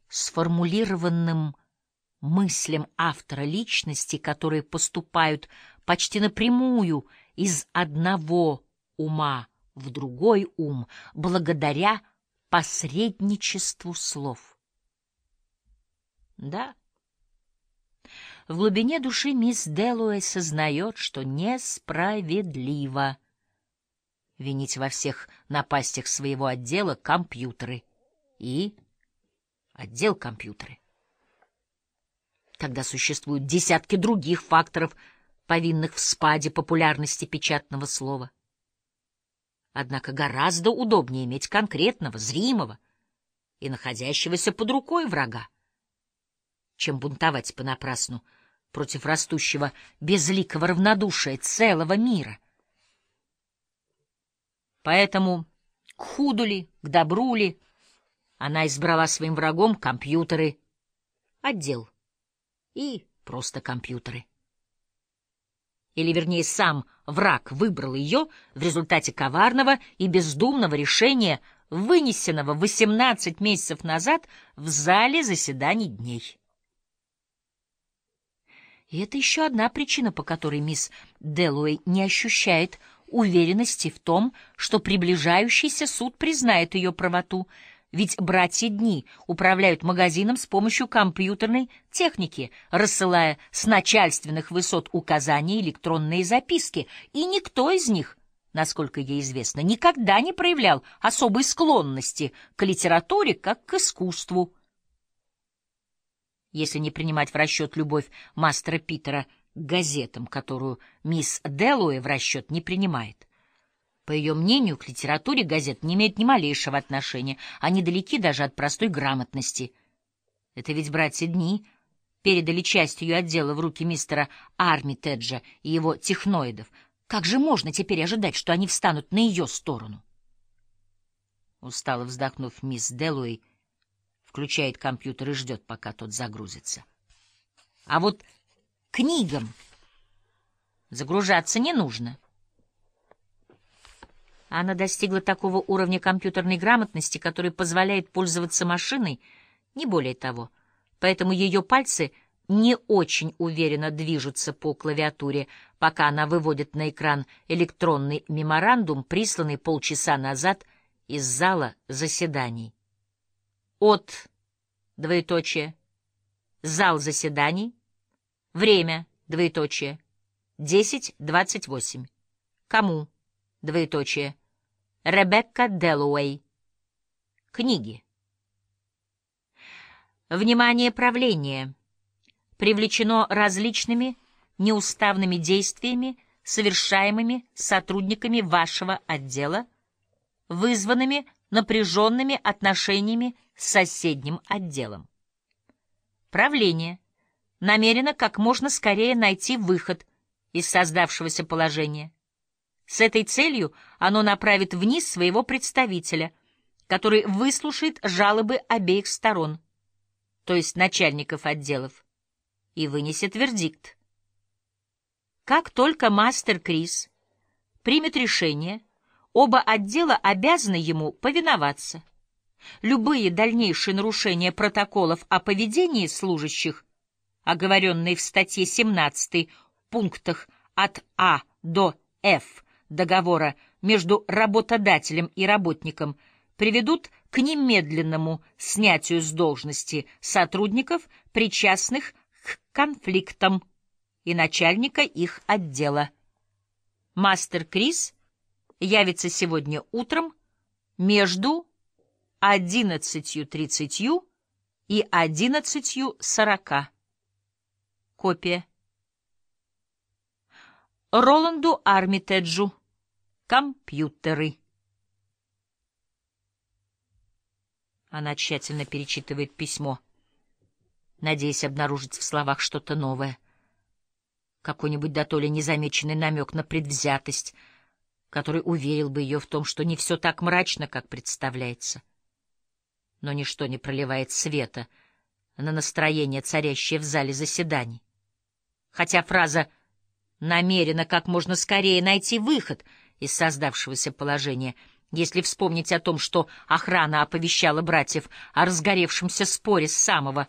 сформулированным мыслям автора личности, которые поступают почти напрямую из одного ума в другой ум, благодаря посредничеству слов. Да, в глубине души мисс Дэллоуэй сознает, что несправедливо винить во всех напастях своего отдела компьютеры и отдел компьютеры, когда существуют десятки других факторов, повинных в спаде популярности печатного слова. Однако гораздо удобнее иметь конкретного, зримого и находящегося под рукой врага, чем бунтовать понапрасну против растущего безликого равнодушия целого мира. Поэтому, к худу ли, к добру ли, она избрала своим врагом компьютеры, отдел и просто компьютеры. Или, вернее, сам враг выбрал ее в результате коварного и бездумного решения, вынесенного 18 месяцев назад в зале заседаний дней. И это еще одна причина, по которой мисс Дэллоуэй не ощущает уверенности в том, что приближающийся суд признает ее правоту, ведь братья Дни управляют магазином с помощью компьютерной техники, рассылая с начальственных высот указания и электронные записки, и никто из них, насколько ей известно, никогда не проявлял особой склонности к литературе как к искусству. Если не принимать в расчет любовь мастера Питера к газетам, которую мисс Дэллоуэй в расчет не принимает. По ее мнению, к литературе газет не имеют ни малейшего отношения, они далеки даже от простой грамотности. Это ведь братья Дни передали часть ее отдела в руки мистера Армитеджа и его техноидов. Как же можно теперь ожидать, что они встанут на ее сторону? Устало вздохнув, мисс Дэллоуэй включает компьютер и ждет, пока тот загрузится. А вот книгам загружаться не нужно. Она достигла такого уровня компьютерной грамотности, который позволяет пользоваться машиной, не более того. Поэтому ее пальцы не очень уверенно движутся по клавиатуре, пока она выводит на экран электронный меморандум, присланный полчаса назад из зала заседаний. От, двоеточие, зал заседаний, время, двоеточие, 10:28. Кому, двоеточие, Ребекка Дэллоуэй. Книги. Внимание правления привлечено различными неуставными действиями, совершаемыми сотрудниками вашего отдела, вызванными напряженными отношениями с соседним отделом. Правление намерено как можно скорее найти выход из создавшегося положения. С этой целью оно направит вниз своего представителя, который выслушает жалобы обеих сторон, то есть начальников отделов, и вынесет вердикт. Как только мастер Крис примет решение, оба отдела обязаны ему повиноваться. Любые дальнейшие нарушения протоколов о поведении служащих, оговоренные в статье 17 пунктах от А до Ф договора между работодателем и работником, приведут к немедленному снятию с должности сотрудников, причастных к конфликтам, и начальника их отдела. Мастер Крис явится сегодня утром между 11:30 и 11:40. Копия. Роланду Армитеджу. Компьютеры. Она тщательно перечитывает письмо, надеясь обнаружить в словах что-то новое, какой-нибудь дотоле незамеченный намек на предвзятость, который уверил бы ее в том, что не все так мрачно, как представляется. Но ничто не проливает света на настроение, царящее в зале заседаний. Хотя фраза «намерена как можно скорее найти выход из создавшегося положения» Если вспомнить о том, что охрана оповещала братьев о разгоревшемся споре с самого